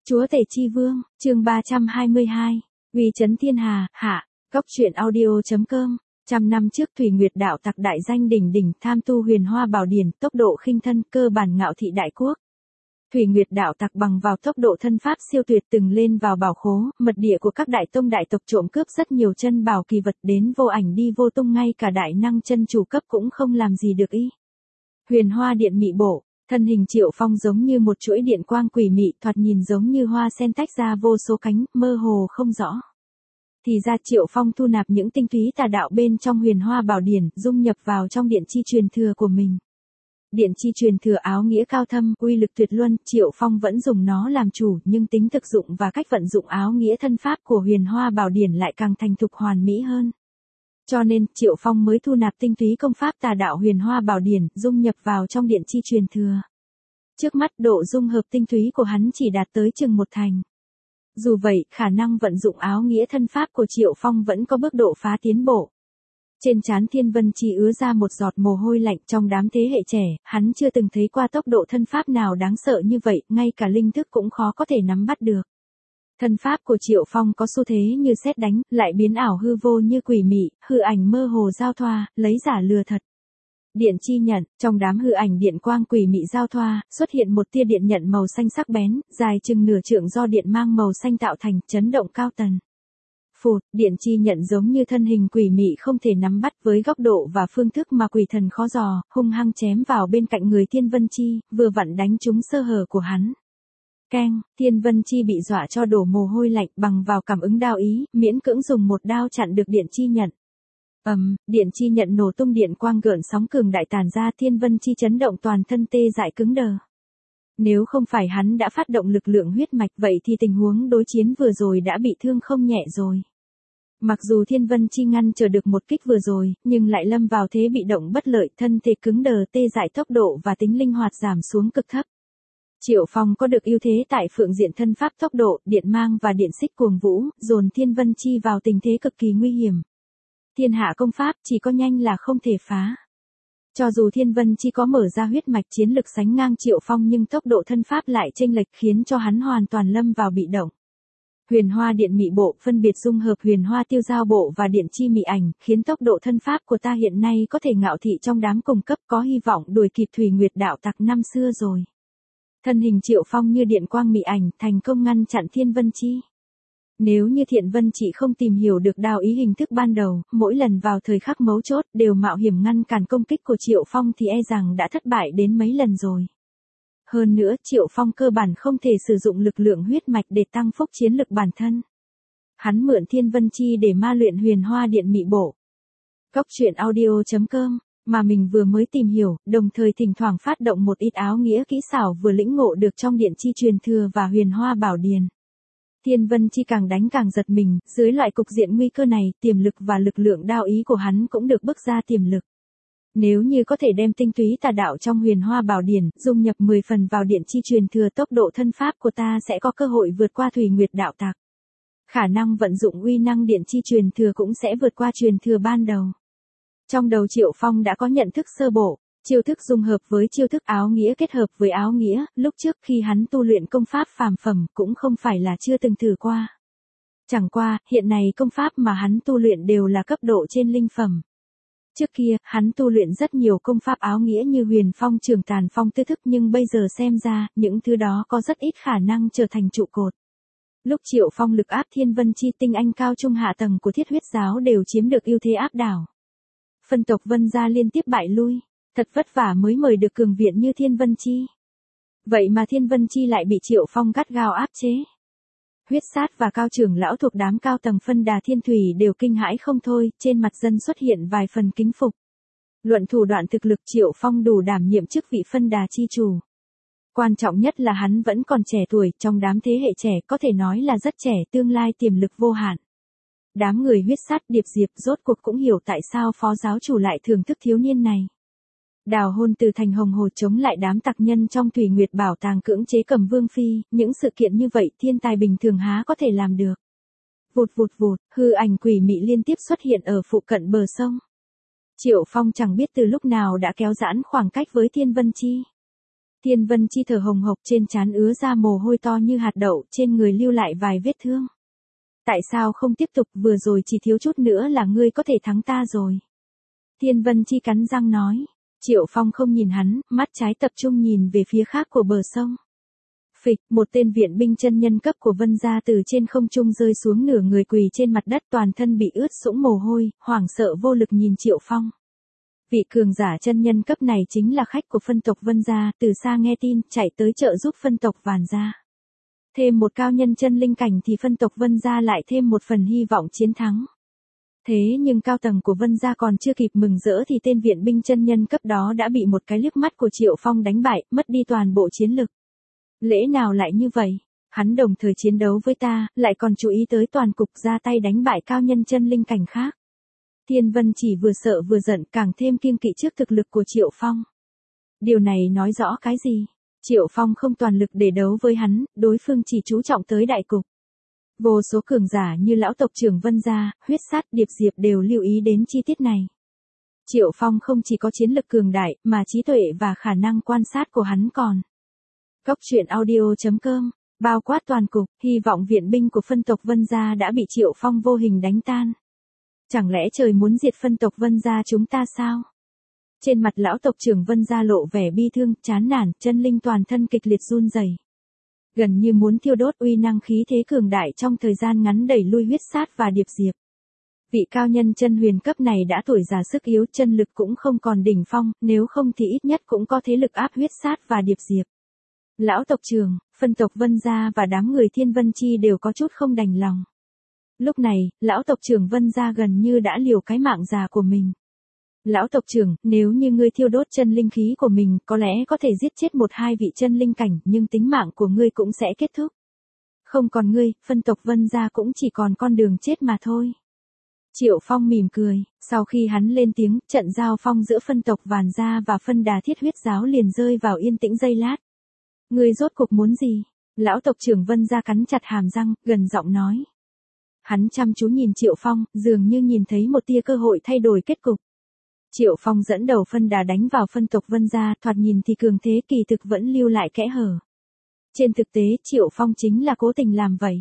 Chúa tể chi vương, chương 322, uy chấn thiên hà, hạ, góc truyện audio.com. Trăm năm trước Thủy Nguyệt đạo tặc đại danh đỉnh đỉnh, tham tu huyền hoa bảo điển, tốc độ khinh thân, cơ bản ngạo thị đại quốc. Thủy Nguyệt đạo tặc bằng vào tốc độ thân pháp siêu tuyệt từng lên vào bảo khố, mật địa của các đại tông đại tộc, trộm cướp rất nhiều chân bảo kỳ vật, đến vô ảnh đi vô tung, ngay cả đại năng chân chủ cấp cũng không làm gì được y. Huyền hoa điện mị bộ. Thân hình Triệu Phong giống như một chuỗi điện quang quỷ mị, thoạt nhìn giống như hoa sen tách ra vô số cánh, mơ hồ không rõ. Thì ra Triệu Phong thu nạp những tinh túy tà đạo bên trong huyền hoa bảo điển, dung nhập vào trong điện chi truyền thừa của mình. Điện chi truyền thừa áo nghĩa cao thâm, uy lực tuyệt luân, Triệu Phong vẫn dùng nó làm chủ, nhưng tính thực dụng và cách vận dụng áo nghĩa thân pháp của huyền hoa bảo điển lại càng thành thục hoàn mỹ hơn. Cho nên, Triệu Phong mới thu nạp tinh túy công pháp tà đạo huyền hoa bảo điển, dung nhập vào trong điện chi truyền thừa. Trước mắt độ dung hợp tinh túy của hắn chỉ đạt tới chừng 1/10. Dù vậy, khả năng vận dụng áo nghĩa thân pháp của Triệu Phong vẫn có bước độ phá tiến bộ. Trên trán Thiên Vân Chi ứa ra một giọt mồ hôi lạnh, trong đám thế hệ trẻ, hắn chưa từng thấy qua tốc độ thân pháp nào đáng sợ như vậy, ngay cả linh thức cũng khó có thể nắm bắt được. Thân pháp của Triệu Phong có xu thế như sét đánh, lại biến ảo hư vô như quỷ mị, hư ảnh mơ hồ giao thoa, lấy giả lừa thật. Điện chi nhận, trong đám hư ảnh điện quang quỷ mị giao thoa, xuất hiện một tia điện nhận màu xanh sắc bén, dài chừng nửa trượng do điện mang màu xanh tạo thành, chấn động cao tần. Phụt, điện chi nhận giống như thân hình quỷ mị không thể nắm bắt, với góc độ và phương thức mà quỷ thần khó dò, hung hăng chém vào bên cạnh người Thiên Vân Chi, vừa vặn đánh trúng sơ hở của hắn. Keng, Thiên Vân Chi bị dọa cho đổ mồ hôi lạnh, bằng vào cảm ứng đao ý, miễn cưỡng dùng một đao chặn được điện chi nhận. Điện chi nhận nổ tung, điện quang gợn sóng cường đại tàn ra, Thiên Vân Chi chấn động toàn thân tê dại cứng đờ. Nếu không phải hắn đã phát động lực lượng huyết mạch, vậy thì tình huống đối chiến vừa rồi đã bị thương không nhẹ rồi. Mặc dù Thiên Vân Chi ngăn chờ được một kích vừa rồi, nhưng lại lâm vào thế bị động bất lợi, thân thể cứng đờ, tê dại, tốc độ và tính linh hoạt giảm xuống cực thấp. Triệu Phong có được ưu thế tại phương diện thân pháp, tốc độ, điện mang và điện xích cuồng vũ, dồn Thiên Vân Chi vào tình thế cực kỳ nguy hiểm. Thiên hạ công pháp chỉ có nhanh là không thể phá. Cho dù Thiên Vân Chi có mở ra huyết mạch chiến lực sánh ngang Triệu Phong, nhưng tốc độ thân pháp lại chênh lệch, khiến cho hắn hoàn toàn lâm vào bị động. Huyền hoa điện mị bộ phân biệt dung hợp huyền hoa tiêu giao bộ và điện chi mị ảnh, khiến tốc độ thân pháp của ta hiện nay có thể ngạo thị trong đám cùng cấp, có hy vọng đuổi kịp Thủy Nguyệt đạo tặc năm xưa rồi. Thân hình Triệu Phong như điện quang mị ảnh, thành công ngăn chặn Thiên Vân Chi. Nếu như Thiện Vân Chị không tìm hiểu được đao ý hình thức ban đầu, mỗi lần vào thời khắc mấu chốt đều mạo hiểm ngăn cản công kích của Triệu Phong thì e rằng đã thất bại đến mấy lần rồi. Hơn nữa, Triệu Phong cơ bản không thể sử dụng lực lượng huyết mạch để tăng phúc chiến lực bản thân. Hắn mượn Thiên Vân Chi để ma luyện huyền hoa điện mị bộ. Góc truyện audio.com, mà mình vừa mới tìm hiểu, đồng thời thỉnh thoảng phát động một ít áo nghĩa kỹ xảo vừa lĩnh ngộ được trong điện chi truyền thừa và huyền hoa bảo điền. Thiên Vân Chi càng đánh càng giật mình, dưới loại cục diện nguy cơ này, tiềm lực và lực lượng đao ý của hắn cũng được bức ra tiềm lực. Nếu như có thể đem tinh túy tà đạo trong huyền hoa bảo điển, dung nhập 10 phần vào điện chi truyền thừa, tốc độ thân pháp của ta sẽ có cơ hội vượt qua Thủy Nguyệt đạo tặc. Khả năng vận dụng uy năng điện chi truyền thừa cũng sẽ vượt qua truyền thừa ban đầu. Trong đầu Triệu Phong đã có nhận thức sơ bộ. Chiêu thức dung hợp với chiêu thức, áo nghĩa kết hợp với áo nghĩa, lúc trước khi hắn tu luyện công pháp phàm phẩm cũng không phải là chưa từng thử qua. Chẳng qua, hiện nay công pháp mà hắn tu luyện đều là cấp độ trên linh phẩm. Trước kia, hắn tu luyện rất nhiều công pháp áo nghĩa như huyền phong, trường tàn phong, tư thức, nhưng bây giờ xem ra, những thứ đó có rất ít khả năng trở thành trụ cột. Lúc Triệu Phong lực áp Thiên Vân Chi, tinh anh cao trung hạ tầng của Thiết Huyết giáo đều chiếm được ưu thế áp đảo. Phân tộc Vân gia liên tiếp bại lui. Thật vất vả mới mời được cường viện như Thiên Vân Chi. Vậy mà Thiên Vân Chi lại bị Triệu Phong gắt gao áp chế. Huyết Sát và Cao trưởng lão thuộc đám cao tầng Phân Đà Thiên Thủy đều kinh hãi không thôi, trên mặt dân xuất hiện vài phần kính phục. Luận thủ đoạn thực lực, Triệu Phong đủ đảm nhiệm chức vị Phân Đà chi chủ. Quan trọng nhất là hắn vẫn còn trẻ tuổi, trong đám thế hệ trẻ có thể nói là rất trẻ, tương lai tiềm lực vô hạn. Đám người Huyết Sát, Điệp Diệp rốt cuộc cũng hiểu tại sao phó giáo chủ lại thưởng thức thiếu niên này. Đào hôn từ thành hồng hồ chống lại đám tặc nhân trong Thủy Nguyệt bảo tàng, cưỡng chế cầm vương phi, những sự kiện như vậy thiên tài bình thường há có thể làm được. Vụt vụt vụt, hư ảnh quỷ mị liên tiếp xuất hiện ở phụ cận bờ sông. Triệu Phong chẳng biết từ lúc nào đã kéo giãn khoảng cách với Thiên Vân Chi. Thiên Vân Chi thở hồng hộc, trên trán ứa ra mồ hôi to như hạt đậu, trên người lưu lại vài vết thương. Tại sao không tiếp tục, vừa rồi chỉ thiếu chút nữa là ngươi có thể thắng ta rồi. Thiên Vân Chi cắn răng nói. Triệu Phong không nhìn hắn, mắt trái tập trung nhìn về phía khác của bờ sông. Phịch, một tên viện binh chân nhân cấp của Vân gia từ trên không trung rơi xuống, nửa người quỳ trên mặt đất, toàn thân bị ướt sũng mồ hôi, hoảng sợ vô lực nhìn Triệu Phong. Vị cường giả chân nhân cấp này chính là khách của phân tộc Vân gia, từ xa nghe tin, chạy tới trợ giúp phân tộc Vàn gia. Thêm một cao nhân chân linh cảnh thì phân tộc Vân gia lại thêm một phần hy vọng chiến thắng. Thế nhưng cao tầng của Vân gia còn chưa kịp mừng rỡ thì tên viện binh chân nhân cấp đó đã bị một cái liếc mắt của Triệu Phong đánh bại, mất đi toàn bộ chiến lực. Lẽ nào lại như vậy? Hắn đồng thời chiến đấu với ta, lại còn chú ý tới toàn cục, ra tay đánh bại cao nhân chân linh cảnh khác. Thiên Vân chỉ vừa sợ vừa giận, càng thêm kiêng kỵ trước thực lực của Triệu Phong. Điều này nói rõ cái gì? Triệu Phong không toàn lực để đấu với hắn, đối phương chỉ chú trọng tới đại cục. Vô số cường giả như lão tộc trưởng Vân gia, Huyết Sát, Điệp Diệp đều lưu ý đến chi tiết này. Triệu Phong không chỉ có chiến lực cường đại, mà trí tuệ và khả năng quan sát của hắn còn. Cốc truyện audio.com, bao quát toàn cục, hy vọng viện binh của phân tộc Vân gia đã bị Triệu Phong vô hình đánh tan. Chẳng lẽ trời muốn diệt phân tộc Vân gia chúng ta sao? Trên mặt lão tộc trưởng Vân gia lộ vẻ bi thương, chán nản, chân linh toàn thân kịch liệt run rẩy. Gần như muốn thiêu đốt, uy năng khí thế cường đại trong thời gian ngắn đẩy lui Huyết Sát và Điệp Diệp. Vị cao nhân chân huyền cấp này đã tuổi già sức yếu, chân lực cũng không còn đỉnh phong, nếu không thì ít nhất cũng có thế lực áp Huyết Sát và Điệp Diệp. Lão tộc trưởng, phân tộc Vân gia và đám người Thiên Vân Chi đều có chút không đành lòng. Lúc này, lão tộc trưởng Vân gia gần như đã liều cái mạng già của mình. Lão tộc trưởng, nếu như ngươi thiêu đốt chân linh khí của mình, có lẽ có thể giết chết một hai vị chân linh cảnh, nhưng tính mạng của ngươi cũng sẽ kết thúc. Không còn ngươi, phân tộc Vân gia cũng chỉ còn con đường chết mà thôi. Triệu Phong mỉm cười, sau khi hắn lên tiếng, trận giao phong giữa phân tộc Vàn gia và phân Đà Thiết Huyết giáo liền rơi vào yên tĩnh giây lát. Ngươi rốt cuộc muốn gì? Lão tộc trưởng Vân gia cắn chặt hàm răng, gần giọng nói. Hắn chăm chú nhìn Triệu Phong, dường như nhìn thấy một tia cơ hội thay đổi kết cục. Triệu Phong dẫn đầu phân đà đánh vào phân tộc Vân gia, thoạt nhìn thì cường thế, kỳ thực vẫn lưu lại kẽ hở. Trên thực tế, Triệu Phong chính là cố tình làm vậy.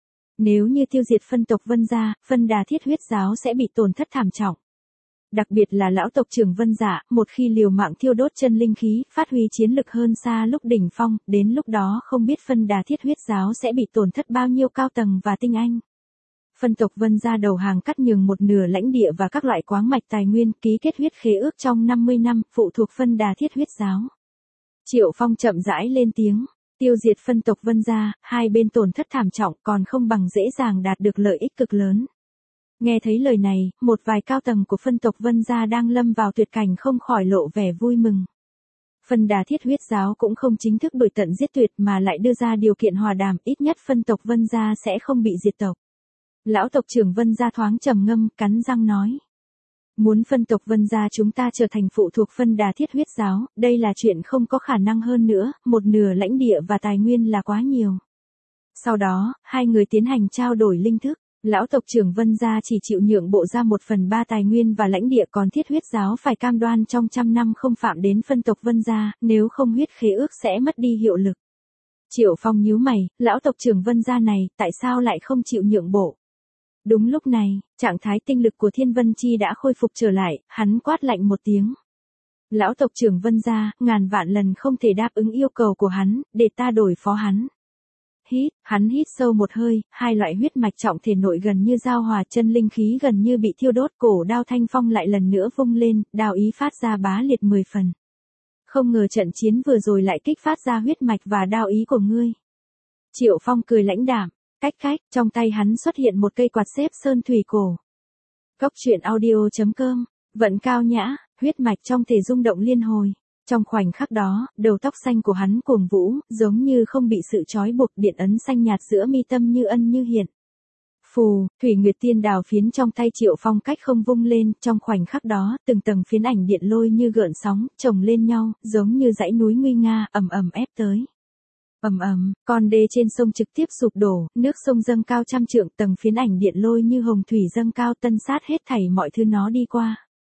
Nếu như tiêu diệt phân tộc Vân gia, phân Đà Thiết Huyết giáo sẽ bị tổn thất thảm trọng. Đặc biệt là lão tộc trưởng Vân Dạ, một khi liều mạng thiêu đốt chân linh khí, phát huy chiến lực hơn xa lúc đỉnh phong, đến lúc đó không biết phân Đà Thiết Huyết giáo sẽ bị tổn thất bao nhiêu cao tầng và tinh anh. Phân tộc Vân gia đầu hàng cắt nhường một nửa lãnh địa và các loại khoáng mạch tài nguyên, ký kết huyết khế ước trong 50 năm, phụ thuộc phân Đà Thiết Huyết giáo. Triệu Phong chậm rãi lên tiếng, tiêu diệt phân tộc Vân gia, hai bên tổn thất thảm trọng, còn không bằng dễ dàng đạt được lợi ích cực lớn. Nghe thấy lời này, một vài cao tầng của phân tộc Vân gia đang lâm vào tuyệt cảnh không khỏi lộ vẻ vui mừng. Phân Đà Thiết Huyết giáo cũng không chính thức đuổi tận giết tuyệt mà lại đưa ra điều kiện hòa đàm, ít nhất phân tộc Vân gia sẽ không bị diệt tộc. Lão tộc trưởng Vân gia thoáng trầm ngâm, cắn răng nói. Muốn phân tộc Vân gia chúng ta trở thành phụ thuộc phân Đà Thiết Huyết giáo, đây là chuyện không có khả năng hơn nữa, một nửa lãnh địa và tài nguyên là quá nhiều. Sau đó, hai người tiến hành trao đổi linh thức. Lão tộc trưởng Vân gia chỉ chịu nhượng bộ ra 1/3 tài nguyên và lãnh địa, còn Thiết Huyết giáo phải cam đoan trong 100 năm không phạm đến phân tộc Vân gia, nếu không huyết khế ước sẽ mất đi hiệu lực. Triệu Phong nhíu mày, lão tộc trưởng Vân gia này, tại sao lại không chịu nhượng bộ? Đúng lúc này, trạng thái tinh lực của Thiên Vân Chi đã khôi phục trở lại, hắn quát lạnh một tiếng. Lão tộc trưởng Vân gia, ngàn vạn lần không thể đáp ứng yêu cầu của hắn, để ta đổi phó hắn. Hắn hít sâu một hơi, hai loại huyết mạch trọng thể nội gần như giao hòa, chân linh khí gần như bị thiêu đốt, cổ đao thanh phong lại lần nữa vung lên, đao ý phát ra bá liệt 10 phần. Không ngờ trận chiến vừa rồi lại kích phát ra huyết mạch và đao ý của ngươi. Triệu Phong cười lãnh đạm, cách, trong tay hắn xuất hiện một cây quạt xếp sơn thủy cổ. Cốc truyện audio.com, vận cao nhã, huyết mạch trong thể rung động liên hồi. Trong khoảnh khắc đó, đầu tóc xanh của hắn cuồng vũ, giống như không bị sự trói buộc, điện ấn xanh nhạt giữa mi tâm như ân như hiện. Phù, Thủy Nguyệt Tiên đào phiến trong tay Triệu Phong cách không vung lên, trong khoảnh khắc đó, từng tầng phiến ảnh điện lôi như gợn sóng, chồng lên nhau, giống như dãy núi nguy nga, ầm ầm ép tới. Con đê trên sông trực tiếp sụp đổ, nước sông dâng cao trăm trượng, tầng phiến ảnh điện lôi như hồng thủy dâng cao, tân sát hết thảy mọi thứ nó đi qua.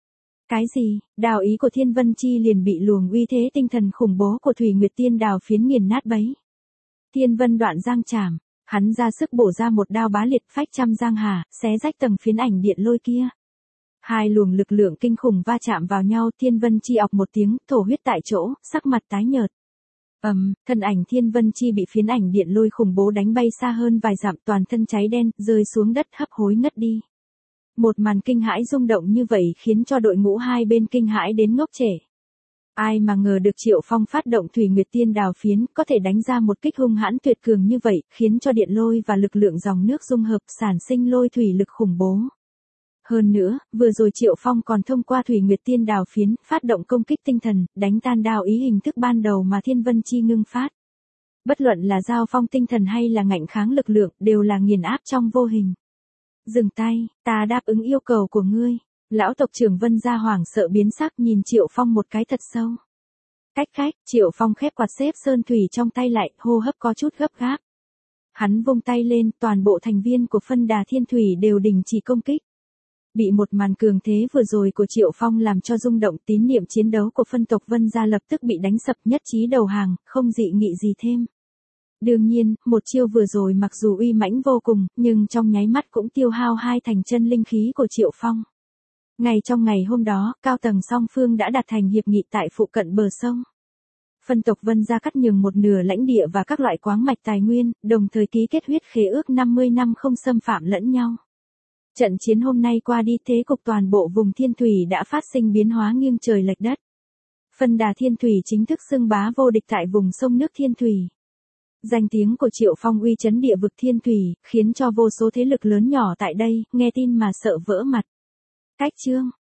Cái gì? Đào ý của Thiên Vân Chi liền bị luồng uy thế tinh thần khủng bố của Thủy Nguyệt Tiên đào phiến nghiền nát bấy. Thiên Vân đoạn giang chảm, hắn ra sức bổ ra một đao bá liệt phách trăm giang hà, xé rách tầng phiến ảnh điện lôi kia. Hai luồng lực lượng kinh khủng va chạm vào nhau, Thiên Vân Chi ọc một tiếng, thổ huyết tại chỗ, sắc mặt tái nhợt. Thân ảnh Thiên Vân Chi bị phiến ảnh điện lôi khủng bố đánh bay xa hơn vài dặm, toàn thân cháy đen, rơi xuống đất hấp hối ngất đi. Một màn kinh hãi rung động như vậy khiến cho đội ngũ hai bên kinh hãi đến ngốc trệ. Ai mà ngờ được Triệu Phong phát động Thủy Nguyệt Tiên đào phiến, có thể đánh ra một kích hung hãn tuyệt cường như vậy, khiến cho điện lôi và lực lượng dòng nước dung hợp sản sinh lôi thủy lực khủng bố. Hơn nữa, vừa rồi Triệu Phong còn thông qua Thủy Nguyệt Tiên đào phiến, phát động công kích tinh thần, đánh tan đao ý hình thức ban đầu mà Thiên Vân Chi ngưng phát. Bất luận là giao phong tinh thần hay là ngạnh kháng lực lượng, đều là nghiền áp trong vô hình. Dừng tay, ta đáp ứng yêu cầu của ngươi. Lão tộc trưởng Vân Gia hoảng sợ biến sắc nhìn Triệu Phong một cái thật sâu. Cách, Triệu Phong khép quạt xếp sơn thủy trong tay lại, hô hấp có chút gấp gáp. Hắn vung tay lên, toàn bộ thành viên của phân đà thiên thủy đều đình chỉ công kích. Bị một màn cường thế vừa rồi của Triệu Phong làm cho rung động, tín niệm chiến đấu của phân tộc Vân Gia lập tức bị đánh sập, nhất trí đầu hàng, không dị nghị gì thêm. Đương nhiên, một chiêu vừa rồi mặc dù uy mãnh vô cùng, nhưng trong nháy mắt cũng tiêu hao hai thành chân linh khí của Triệu Phong. Ngay trong ngày hôm đó, cao tầng song phương đã đạt thành hiệp nghị tại phụ cận bờ sông. Phân tộc Vân Gia cắt nhường một nửa lãnh địa và các loại khoáng mạch tài nguyên, đồng thời ký kết huyết khế ước 50 năm không xâm phạm lẫn nhau. Trận chiến hôm nay qua đi, thế cục toàn bộ vùng Thiên Thủy đã phát sinh biến hóa nghiêng trời lệch đất. Phân đà Thiên Thủy chính thức xưng bá vô địch tại vùng sông nước Thiên Thủy. Danh tiếng của Triệu Phong uy chấn địa vực Thiên Thủy, khiến cho vô số thế lực lớn nhỏ tại đây, nghe tin mà sợ vỡ mặt. Cách chương